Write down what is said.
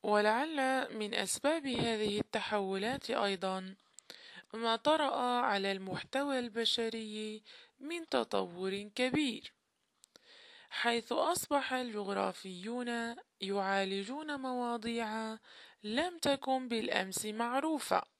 ولعل من أسباب هذه التحولات أيضا ما طرأ على المحتوى البشري من تطور كبير، حيث أصبح الجغرافيون يعالجون مواضيع لم تكن بالأمس معروفة،